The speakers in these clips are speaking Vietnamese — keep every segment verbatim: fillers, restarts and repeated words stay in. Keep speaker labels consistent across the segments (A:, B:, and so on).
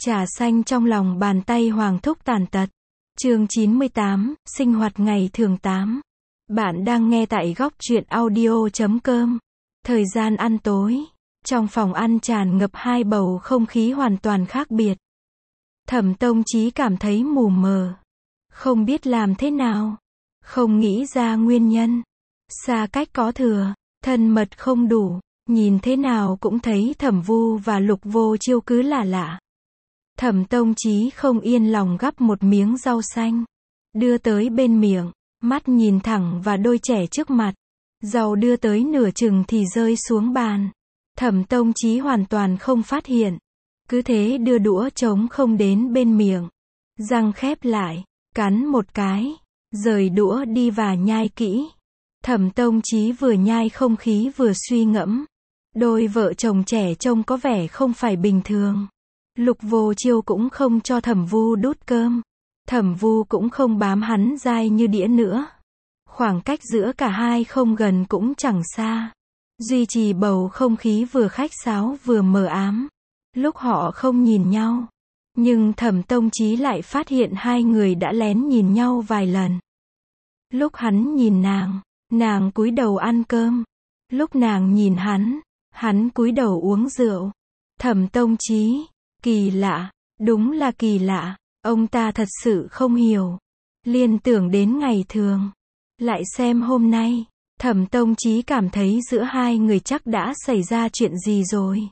A: Trà xanh trong lòng bàn tay Hoàng Thúc tàn tật. Chương chín mươi tám, sinh hoạt ngày thường tám. Bạn đang nghe tại góc truyện audio chấm com. Thời gian ăn tối. Trong phòng ăn tràn ngập hai bầu không khí hoàn toàn khác biệt. Thẩm Tông Chí cảm thấy mù mờ. Không biết làm thế nào. Không nghĩ ra nguyên nhân. Xa cách có thừa. Thân mật không đủ. Nhìn thế nào cũng thấy Thẩm Vu và Lục Vô Chiêu cứ lạ lạ. Thẩm Tông Chí không yên lòng gắp một miếng rau xanh. Đưa tới bên miệng. Mắt nhìn thẳng vào đôi trẻ trước mặt. Rau đưa tới nửa chừng thì rơi xuống bàn. Thẩm Tông Chí hoàn toàn không phát hiện. Cứ thế đưa đũa trống không đến bên miệng. Răng khép lại. Cắn một cái. Rời đũa đi và nhai kỹ. Thẩm Tông Chí vừa nhai không khí vừa suy ngẫm. Đôi vợ chồng trẻ trông có vẻ không phải bình thường. Lục Vô Chiêu cũng không cho Thẩm Vu đút cơm. Thẩm Vu cũng không bám hắn dai như đĩa nữa. Khoảng cách giữa cả hai không gần cũng chẳng xa. Duy trì bầu không khí vừa khách sáo vừa mờ ám. Lúc họ không nhìn nhau. Nhưng Thẩm Tông Chí lại phát hiện hai người đã lén nhìn nhau vài lần. Lúc hắn nhìn nàng, nàng cúi đầu ăn cơm. Lúc nàng nhìn hắn, hắn cúi đầu uống rượu. Thẩm Tông Chí, kỳ lạ, đúng là kỳ lạ. Ông ta thật sự không hiểu. Liên tưởng đến ngày thường. Lại xem hôm nay, Thẩm Tông Chí cảm thấy giữa hai người chắc đã xảy ra chuyện gì rồi.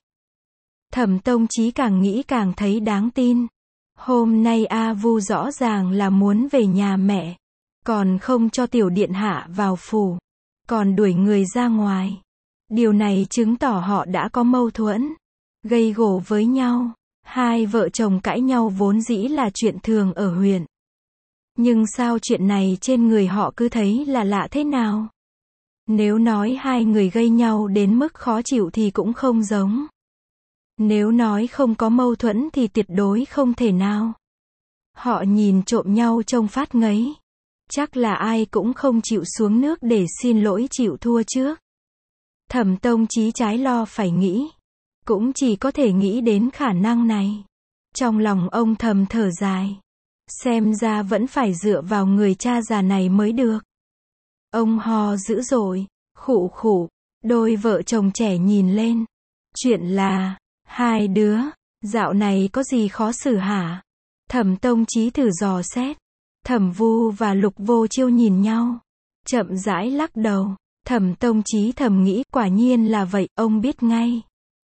A: Thẩm Tông Chí càng nghĩ càng thấy đáng tin. Hôm nay A Vu rõ ràng là muốn về nhà mẹ. Còn không cho tiểu điện hạ vào phủ. Còn đuổi người ra ngoài. Điều này chứng tỏ họ đã có mâu thuẫn. Gây gổ với nhau. Hai vợ chồng cãi nhau vốn dĩ là chuyện thường ở huyện. Nhưng sao chuyện này trên người họ cứ thấy là lạ thế nào? Nếu nói hai người gây nhau đến mức khó chịu thì cũng không giống. Nếu nói không có mâu thuẫn thì tuyệt đối không thể nào. Họ nhìn trộm nhau trông phát ngấy. Chắc là ai cũng không chịu xuống nước để xin lỗi chịu thua trước. Thẩm Tông Chí trái lo phải nghĩ. Cũng chỉ có thể nghĩ đến khả năng này. Trong lòng ông thầm thở dài. Xem ra vẫn phải dựa vào người cha già này mới được. Ông ho dữ dội, khụ khụ. Đôi vợ chồng trẻ nhìn lên. Chuyện là, hai đứa, dạo này có gì khó xử hả? Thẩm Tông Chí thử dò xét. Thẩm Vu và Lục Vô Chiêu nhìn nhau. Chậm rãi lắc đầu. Thẩm Tông Chí thầm nghĩ quả nhiên là vậy, ông biết ngay.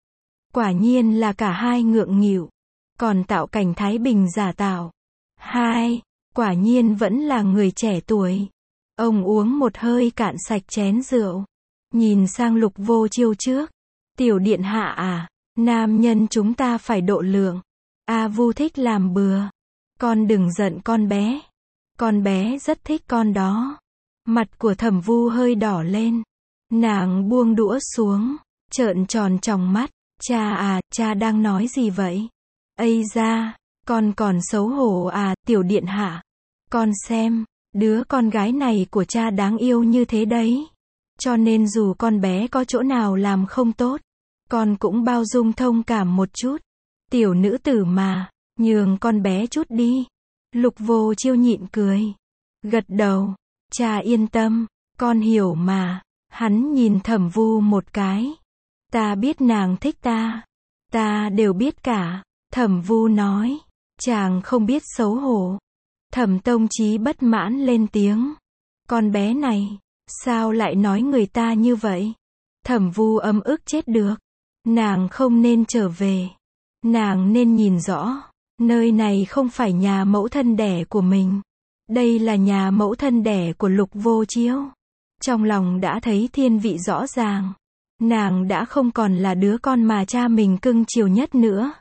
A: Quả nhiên là cả hai ngượng nghịu. Còn tạo cảnh thái bình giả tạo. Hai, quả nhiên vẫn là người trẻ tuổi. Ông uống một hơi cạn sạch chén rượu. Nhìn sang Lục Vô Chiêu trước. Tiểu điện hạ à, nam nhân chúng ta phải độ lượng. A Vu thích làm bừa. Con đừng giận con bé. Con bé rất thích con đó. Mặt của Thẩm Vu hơi đỏ lên. Nàng buông đũa xuống. Trợn tròn tròng mắt. Cha à, cha đang nói gì vậy? Ây da, con còn xấu hổ à, tiểu điện hạ. Con xem, đứa con gái này của cha đáng yêu như thế đấy. Cho nên dù con bé có chỗ nào làm không tốt, con cũng bao dung thông cảm một chút. Tiểu nữ tử mà, nhường con bé chút đi. Lục Vô Chiêu nhịn cười. Gật đầu, cha yên tâm, con hiểu mà. Hắn nhìn Thẩm Vu một cái. Ta biết nàng thích ta. Ta đều biết cả. Thẩm Vu nói. Chàng không biết xấu hổ. Thẩm Tông Chí bất mãn lên tiếng. Con bé này, sao lại nói người ta như vậy? Thẩm Vu ấm ức chết được. Nàng không nên trở về. Nàng nên nhìn rõ. Nơi này không phải nhà mẫu thân đẻ của mình. Đây là nhà mẫu thân đẻ của Lục Vô Chiêu. Trong lòng đã thấy thiên vị rõ ràng. Nàng đã không còn là đứa con mà cha mình cưng chiều nhất nữa.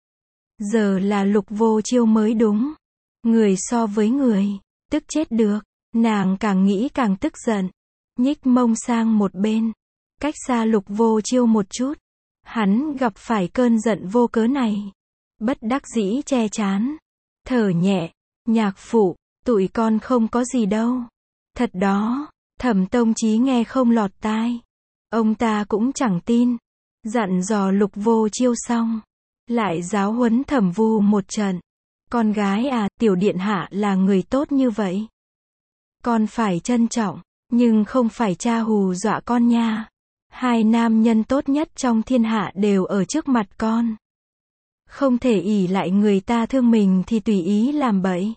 A: Giờ là Lục Vô Chiêu mới đúng. Người so với người, tức chết được. Nàng càng nghĩ càng tức giận. Nhích mông sang một bên. Cách xa Lục Vô Chiêu một chút. Hắn gặp phải cơn giận vô cớ này. Bất đắc dĩ che chán. Thở nhẹ. Nhạc phụ, tụi con không có gì đâu. Thật đó. Thẩm Tông Chí nghe không lọt tai. Ông ta cũng chẳng tin. Dặn dò Lục Vô Chiêu xong. lại giáo huấn Thẩm Vu một trận. Con gái à, tiểu điện hạ là người tốt như vậy. Con phải trân trọng, nhưng không phải cha hù dọa con nha. Hai nam nhân tốt nhất trong thiên hạ đều ở trước mặt con. Không thể ỷ lại người ta thương mình thì tùy ý làm bậy.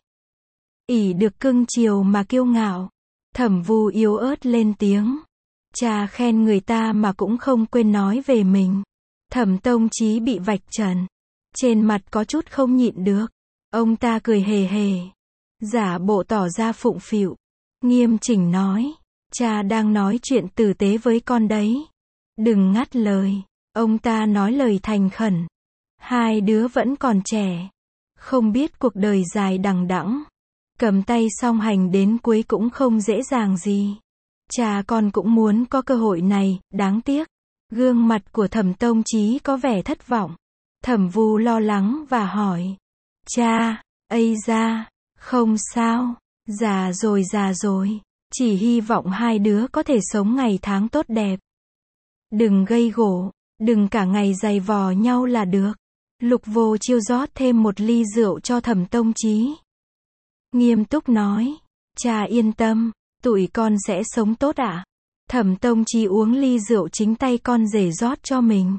A: Ỷ được cưng chiều mà kiêu ngạo. Thẩm Vu yếu ớt lên tiếng. Cha khen người ta mà cũng không quên nói về mình. Thẩm Tông Chí bị vạch trần. Trên mặt có chút không nhịn được. Ông ta cười hề hề. Giả bộ tỏ ra phụng phịu. Nghiêm chỉnh nói. Cha đang nói chuyện tử tế với con đấy. Đừng ngắt lời. Ông ta nói lời thành khẩn. Hai đứa vẫn còn trẻ. Không biết cuộc đời dài đằng đẵng. Cầm tay song hành đến cuối cũng không dễ dàng gì. Cha con cũng muốn có cơ hội này, đáng tiếc. Gương mặt của Thẩm Tông Chí có vẻ thất vọng. Thẩm Vu lo lắng và hỏi. Cha, ây da, không sao, già rồi già rồi. Chỉ hy vọng hai đứa có thể sống ngày tháng tốt đẹp. Đừng gây gổ, đừng cả ngày giày vò nhau là được. Lục Vô Chiêu rót thêm một ly rượu cho Thẩm Tông Chí. Nghiêm túc nói. Cha yên tâm, tụi con sẽ sống tốt ạ. À? Thẩm Tông Chí uống ly rượu chính tay con rể rót cho mình.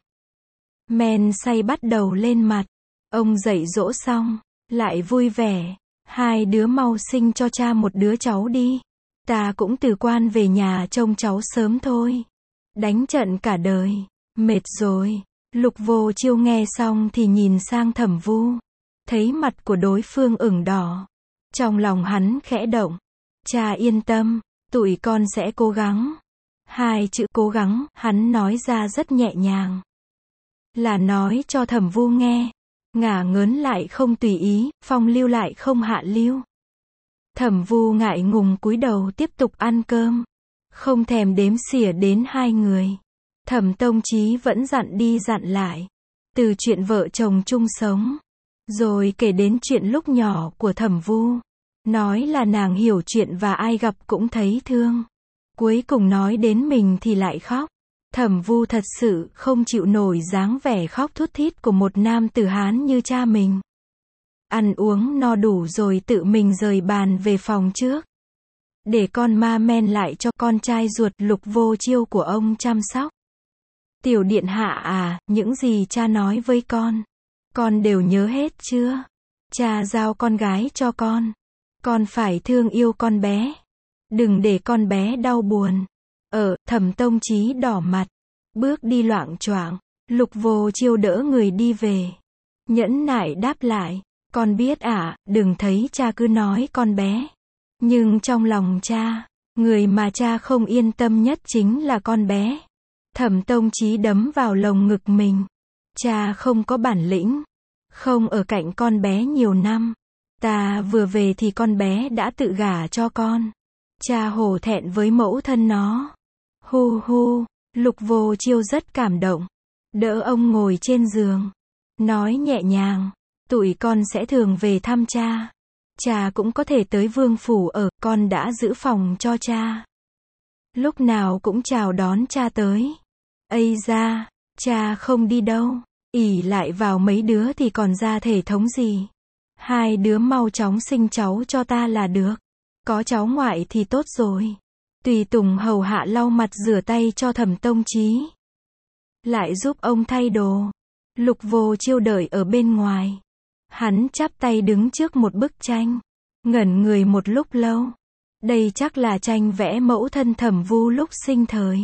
A: Men say bắt đầu lên mặt. Ông dạy dỗ xong, lại vui vẻ. Hai đứa mau sinh cho cha một đứa cháu đi. Ta cũng từ quan về nhà trông cháu sớm thôi. Đánh trận cả đời, mệt rồi. Lục Vô Chiêu nghe xong thì nhìn sang Thẩm Vu. Thấy mặt của đối phương ửng đỏ. Trong lòng hắn khẽ động. Cha yên tâm, tụi con sẽ cố gắng. Hai chữ cố gắng, hắn nói ra rất nhẹ nhàng. Là nói cho Thẩm Vu nghe. Ngả ngớn lại không tùy ý, phong lưu lại không hạ lưu. Thẩm Vu ngại ngùng cúi đầu tiếp tục ăn cơm. Không thèm đếm xỉa đến hai người. Thẩm Tông Chí vẫn dặn đi dặn lại. Từ chuyện vợ chồng chung sống. Rồi kể đến chuyện lúc nhỏ của Thẩm Vu. Nói là nàng hiểu chuyện và ai gặp cũng thấy thương. Cuối cùng nói đến mình thì lại khóc. Thẩm Vu thật sự không chịu nổi dáng vẻ khóc thút thít của một nam tử Hán như cha mình. Ăn uống no đủ rồi tự mình rời bàn về phòng trước. Để con ma men lại cho con trai ruột Lục Vô Chiêu của ông chăm sóc. Tiểu điện hạ à, những gì cha nói với con, con đều nhớ hết chưa? Cha giao con gái cho con. Con phải thương yêu con bé. Đừng để con bé đau buồn. Ở, Thẩm Tông Chí đỏ mặt. Bước đi loạng choạng. Lục Vô Chiêu đỡ người đi về. Nhẫn nại đáp lại. Con biết ạ, à, đừng thấy cha cứ nói con bé. Nhưng trong lòng cha, người mà cha không yên tâm nhất chính là con bé. Thẩm Tông Chí đấm vào lồng ngực mình. Cha không có bản lĩnh. Không ở cạnh con bé nhiều năm. Ta vừa về thì con bé đã tự gả cho con. Cha hổ thẹn với mẫu thân nó. Hu hu, Lục Vô Chiêu rất cảm động. Đỡ ông ngồi trên giường. Nói nhẹ nhàng. Tụi con sẽ thường về thăm cha. Cha cũng có thể tới vương phủ ở, con đã giữ phòng cho cha. Lúc nào cũng chào đón cha tới. Ây da, cha không đi đâu. Ỷ lại vào mấy đứa thì còn ra thể thống gì. Hai đứa mau chóng sinh cháu cho ta là được. Có cháu ngoại thì tốt rồi. Tùy tùng hầu hạ lau mặt rửa tay cho Thẩm Tông Chí. Lại giúp ông thay đồ. Lục Vô Chiêu đợi ở bên ngoài. Hắn chắp tay đứng trước một bức tranh. Ngẩn người một lúc lâu. Đây chắc là tranh vẽ mẫu thân Thẩm Vu lúc sinh thời.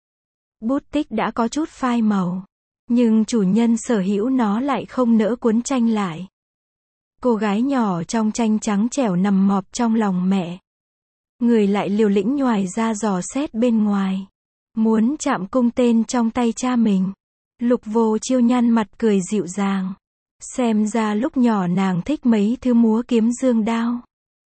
A: Bút tích đã có chút phai màu. Nhưng chủ nhân sở hữu nó lại không nỡ cuốn tranh lại. Cô gái nhỏ trong tranh trắng trẻo nằm mọp trong lòng mẹ. Người lại liều lĩnh nhoài ra dò xét bên ngoài. Muốn chạm cung tên trong tay cha mình. Lục Vô Chiêu nhăn mặt cười dịu dàng. Xem ra lúc nhỏ nàng thích mấy thứ múa kiếm dương đao.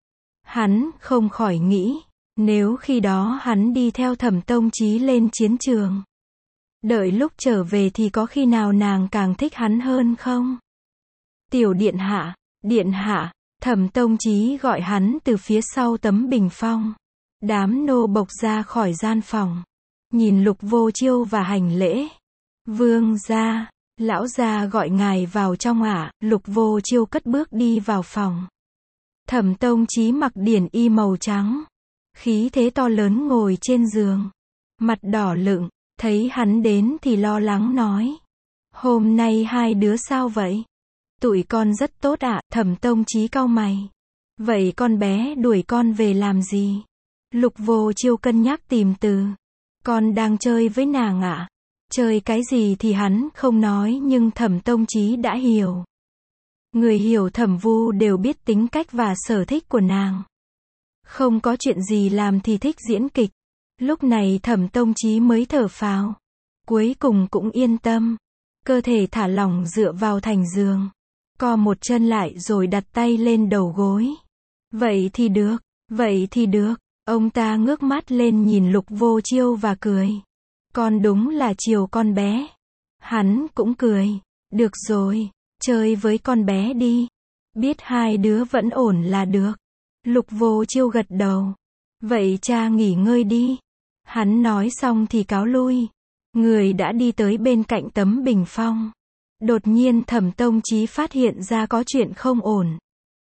A: Hắn không khỏi nghĩ. Nếu khi đó hắn đi theo Thẩm Tông Chí lên chiến trường. Đợi lúc trở về thì có khi nào nàng càng thích hắn hơn không? Tiểu điện hạ, điện hạ, Thẩm Tông Chí gọi hắn từ phía sau tấm bình phong. Đám nô bộc ra khỏi gian phòng. Nhìn Lục Vô Chiêu và hành lễ. Vương gia, Lão gia gọi ngài vào trong ạ. Lục Vô Chiêu cất bước đi vào phòng. Thẩm Tông Chí mặc điển y màu trắng, khí thế to lớn ngồi trên giường, mặt đỏ lựng, thấy hắn đến thì lo lắng nói. Hôm nay hai đứa sao vậy? Tụi con rất tốt ạ. Thẩm Tông Chí cau mày. Vậy con bé đuổi con về làm gì? Lục Vô Chiêu cân nhắc tìm từ. Con đang chơi với nàng ạ. Chơi cái gì thì hắn không nói nhưng Thẩm Tông Chí đã hiểu. Người hiểu Thẩm Vu đều biết tính cách và sở thích của nàng. Không có chuyện gì làm thì thích diễn kịch. Lúc này Thẩm Tông Chí mới thở phào. Cuối cùng cũng yên tâm. Cơ thể thả lỏng dựa vào thành giường. Co một chân lại rồi đặt tay lên đầu gối. Vậy thì được, vậy thì được. Ông ta ngước mắt lên nhìn Lục Vô Chiêu và cười. Con đúng là chiều con bé. Hắn cũng cười. Được rồi, chơi với con bé đi. Biết hai đứa vẫn ổn là được. Lục Vô Chiêu gật đầu. Vậy cha nghỉ ngơi đi. Hắn nói xong thì cáo lui. Người đã đi tới bên cạnh tấm bình phong. Đột nhiên Thẩm Tông Chí phát hiện ra có chuyện không ổn.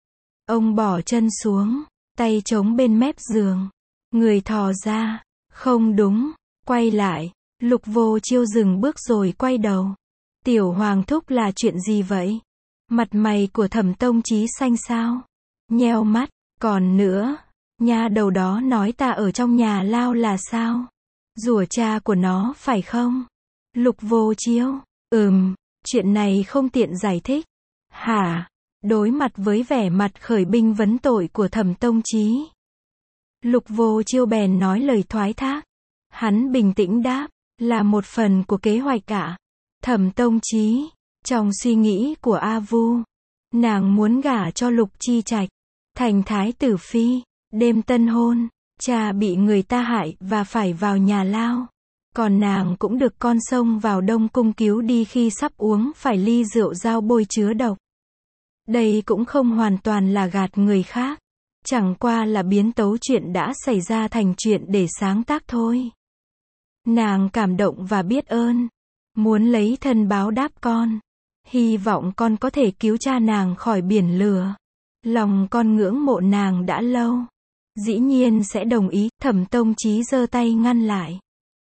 A: Ông bỏ chân xuống, tay chống bên mép giường. Người thò ra. Không đúng, quay lại. Lục Vô Chiêu dừng bước rồi quay đầu. Tiểu Hoàng thúc là chuyện gì vậy? Mặt mày của Thẩm Tông Chí xanh xao. Nheo mắt, còn nữa, nha đầu đó nói ta ở trong nhà lao là sao? Rủa cha của nó phải không? Lục Vô Chiêu, ừm, chuyện này không tiện giải thích. Hả? Đối mặt với vẻ mặt khởi binh vấn tội của Thẩm Tông Chí, Lục Vô Chiêu bèn nói lời thoái thác. Hắn bình tĩnh đáp, là một phần của kế hoạch cả. Thẩm Tông Chí, trong suy nghĩ của A Vu, nàng muốn gả cho Lục Chi Trạch, thành thái tử phi, đêm tân hôn, cha bị người ta hại và phải vào nhà lao. Còn nàng cũng được con xông vào Đông Cung cứu đi khi sắp uống phải ly rượu dao bôi chứa độc. Đây cũng không hoàn toàn là gạt người khác. Chẳng qua là biến tấu chuyện đã xảy ra thành chuyện để sáng tác thôi. Nàng cảm động và biết ơn. Muốn lấy thân báo đáp con. Hy vọng con có thể cứu cha nàng khỏi biển lửa. Lòng con ngưỡng mộ nàng đã lâu. Dĩ nhiên sẽ đồng ý. Thẩm Tông Chí giơ tay ngăn lại.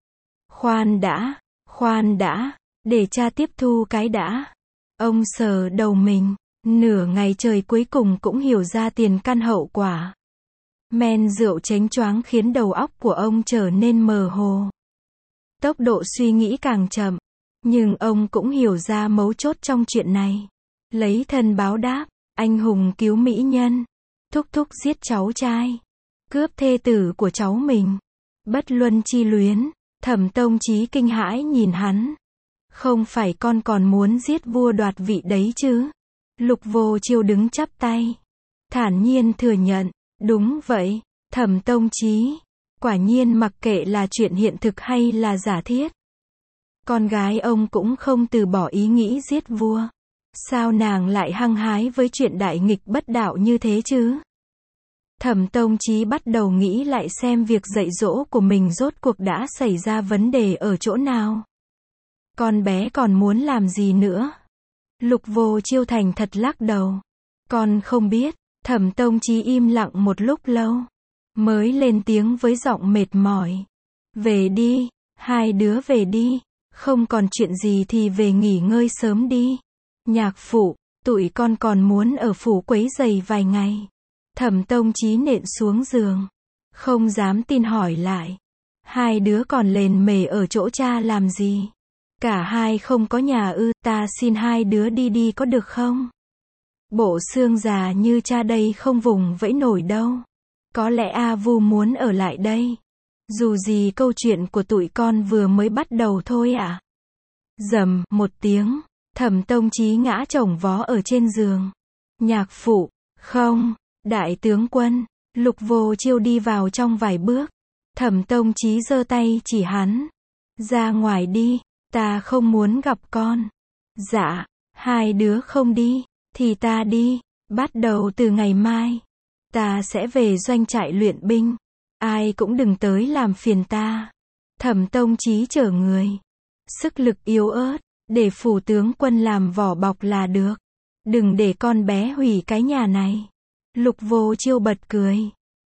A: Khoan đã, khoan đã, để cha tiếp thu cái đã. Ông sờ đầu mình. Nửa ngày trời cuối cùng cũng hiểu ra tiền căn hậu quả. Men rượu chánh choáng khiến đầu óc của ông trở nên mờ hồ. Tốc độ suy nghĩ càng chậm. Nhưng ông cũng hiểu ra mấu chốt trong chuyện này. Lấy thân báo đáp, anh hùng cứu mỹ nhân. Thúc thúc giết cháu trai. Cướp thê tử của cháu mình. Bất luân chi luyến. Thẩm Tông Chí kinh hãi nhìn hắn. Không phải con còn muốn giết vua đoạt vị đấy chứ? Lục Vô Chiêu đứng chắp tay. Thản nhiên thừa nhận. Đúng vậy, Thẩm Tông Chí. Quả nhiên mặc kệ là chuyện hiện thực hay là giả thiết. Con gái ông cũng không từ bỏ ý nghĩ giết vua. Sao nàng lại hăng hái với chuyện đại nghịch bất đạo như thế chứ? Thẩm Tông Chí bắt đầu nghĩ lại xem việc dạy dỗ của mình rốt cuộc đã xảy ra vấn đề ở chỗ nào. Con bé còn muốn làm gì nữa? Lục Vô Chiêu thành thật lắc đầu. Con không biết. Thẩm Tông Chí im lặng một lúc lâu. Mới lên tiếng với giọng mệt mỏi. Về đi, hai đứa về đi. Không còn chuyện gì thì về nghỉ ngơi sớm đi. Nhạc phụ, tụi con còn muốn ở phủ quấy rầy vài ngày. Thẩm Tông Chí nện xuống giường. Không dám tin hỏi lại. Hai đứa còn lền mề ở chỗ cha làm gì? Cả hai không có nhà ư? Ta xin hai đứa đi đi có được không? Bộ xương già như cha đây không vùng vẫy nổi đâu. Có lẽ A Vu muốn ở lại đây. Dù gì câu chuyện của tụi con vừa mới bắt đầu thôi ạ. À? Rầm một tiếng, Thẩm Tông Chí ngã chồng vó ở trên giường. Nhạc phụ, không, đại tướng quân. Lục Vô Chiêu đi vào trong vài bước. Thẩm Tông Chí giơ tay chỉ hắn. Ra ngoài đi, ta không muốn gặp con. Dạ, hai đứa không đi, thì ta đi. Bắt đầu từ ngày mai, ta sẽ về doanh trại luyện binh. Ai cũng đừng tới làm phiền ta. Thẩm Tông Chí chở người. Sức lực yếu ớt, Để phủ tướng quân làm vỏ bọc là được. Đừng để con bé hủy cái nhà này. Lục Vô Chiêu bật cười.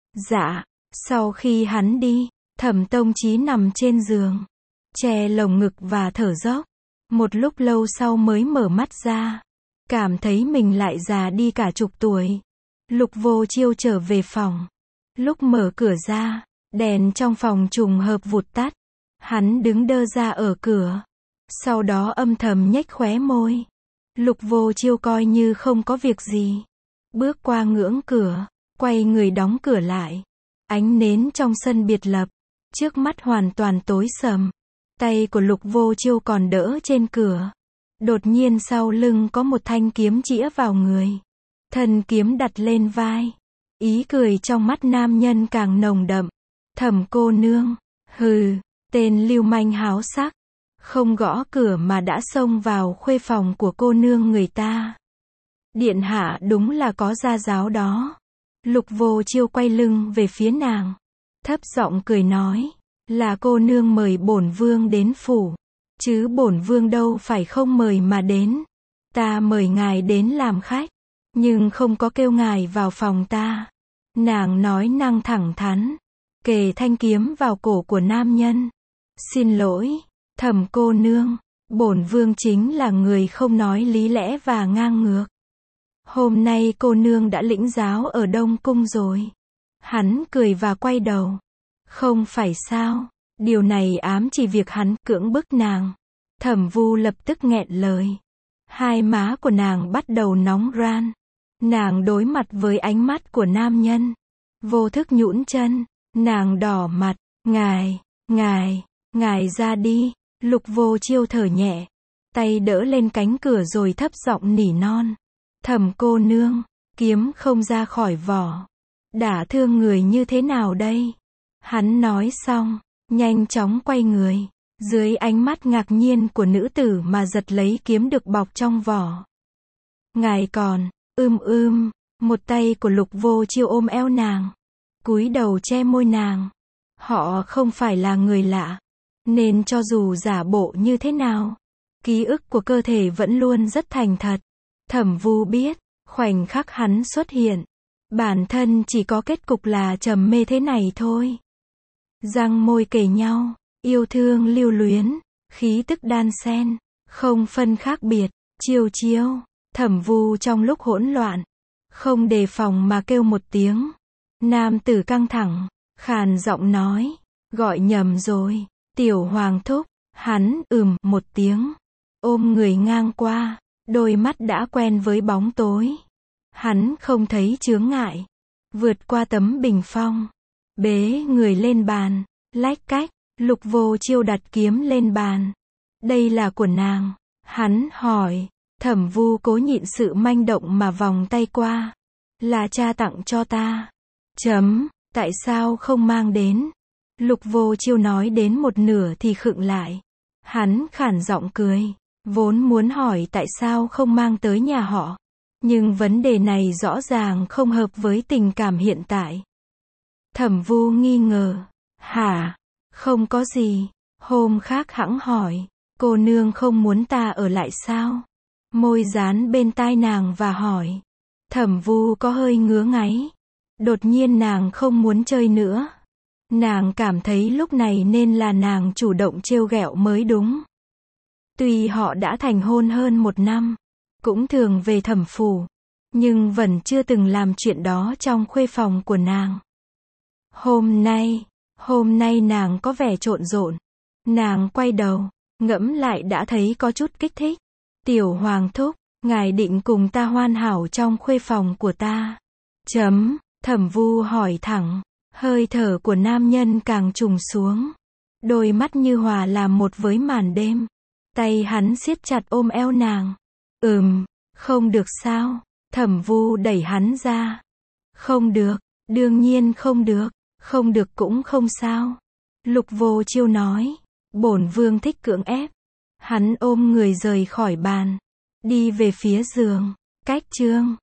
A: Dạ. Sau khi hắn đi, Thẩm Tông Chí nằm trên giường, che lồng ngực và thở dốc. Một lúc lâu sau mới mở mắt ra. Cảm thấy mình lại già đi cả chục tuổi. Lục Vô Chiêu trở về phòng. Lúc mở cửa ra, đèn trong phòng trùng hợp vụt tắt. Hắn đứng đơ ra ở cửa. Sau đó âm thầm nhếch khóe môi. Lục Vô Chiêu coi như không có việc gì. Bước qua ngưỡng cửa, quay người đóng cửa lại. Ánh nến trong sân biệt lập. Trước mắt hoàn toàn tối sầm. Tay của Lục Vô Chiêu còn đỡ trên cửa. Đột nhiên sau lưng có một thanh kiếm chĩa vào người. Thân kiếm đặt lên vai. Ý cười trong mắt nam nhân càng nồng đậm. Thẩm cô nương. Hừ, tên lưu manh háo sắc. Không gõ cửa mà đã xông vào khuê phòng của cô nương người ta. Điện hạ đúng là có gia giáo đó. Lục Vô Chiêu quay lưng về phía nàng. Thấp giọng cười nói. Là cô nương mời bổn vương đến phủ. Chứ bổn vương đâu phải không mời mà đến. Ta mời ngài đến làm khách. Nhưng không có kêu ngài vào phòng ta. Nàng nói năng thẳng thắn. Kề thanh kiếm vào cổ của nam nhân. Xin lỗi, Thẩm cô nương. Bổn vương chính là người không nói lý lẽ và ngang ngược. Hôm nay cô nương đã lĩnh giáo ở Đông Cung rồi. Hắn cười và quay đầu. Không phải sao. Điều này ám chỉ việc hắn cưỡng bức nàng. Thẩm Vu lập tức nghẹn lời. Hai má của nàng bắt đầu nóng ran. Nàng đối mặt với ánh mắt của nam nhân. Vô thức nhũn chân. Nàng đỏ mặt. Ngài, ngài, ngài ra đi. Lục Vô Chiêu thở nhẹ. Tay đỡ lên cánh cửa rồi thấp giọng nỉ non. Thẩm cô nương, kiếm không ra khỏi vỏ. Đả thương người như thế nào đây? Hắn nói xong, nhanh chóng quay người. Dưới ánh mắt ngạc nhiên của nữ tử mà giật lấy kiếm được bọc trong vỏ. Ngài còn, ưm ưm, một tay của Lục Vô Chiêu ôm eo nàng. Cúi đầu che môi nàng. Họ không phải là người lạ. Nên cho dù giả bộ như thế nào, ký ức của cơ thể vẫn luôn rất thành thật. Thẩm Vu biết, khoảnh khắc hắn xuất hiện, bản thân chỉ có kết cục là trầm mê thế này thôi. Răng môi kề nhau, yêu thương lưu luyến, khí tức đan xen, không phân khác biệt, chiêu chiêu. Thẩm Vu trong lúc hỗn loạn, không đề phòng mà kêu một tiếng. Nam tử căng thẳng, khàn giọng nói, gọi nhầm rồi, tiểu hoàng thúc. Hắn ừm một tiếng, ôm người ngang qua, đôi mắt đã quen với bóng tối. Hắn không thấy chướng ngại, vượt qua tấm bình phong, bế người lên bàn, lách cách. Lục Vô Chiêu đặt kiếm lên bàn. Đây là của nàng. Hắn hỏi. Thẩm Vu cố nhịn sự manh động mà vòng tay qua. Là cha tặng cho ta. Chấm, tại sao không mang đến? Lục Vô Chiêu nói đến một nửa thì khựng lại. Hắn khản giọng cười. Vốn muốn hỏi tại sao không mang tới nhà họ. Nhưng vấn đề này rõ ràng không hợp với tình cảm hiện tại. Thẩm Vu nghi ngờ. Hả? Không có gì. Hôm khác hẵng hỏi. Cô nương không muốn ta ở lại sao? Môi dán bên tai nàng và hỏi. Thẩm Vu có hơi ngứa ngáy. Đột nhiên nàng không muốn chơi nữa. Nàng cảm thấy lúc này nên là nàng chủ động trêu ghẹo mới đúng. Tuy họ đã thành hôn hơn một năm, cũng thường về thẩm phủ, nhưng vẫn chưa từng làm chuyện đó trong khuê phòng của nàng. Hôm nay, hôm nay nàng có vẻ trộn rộn. Nàng quay đầu, ngẫm lại đã thấy có chút kích thích. Tiểu hoàng thúc, ngài định cùng ta hoàn hảo trong khuê phòng của ta. Chấm, Thẩm Vu hỏi thẳng, hơi thở của nam nhân càng trùng xuống. Đôi mắt như hòa làm một với màn đêm. Tay hắn siết chặt ôm eo nàng. Ừm, không được sao? Thẩm Vu đẩy hắn ra. Không được, đương nhiên không được, không được cũng không sao. Lục Vô Chiêu nói, bổn vương thích cưỡng ép. Hắn ôm người rời khỏi bàn, đi về phía giường. Cách chương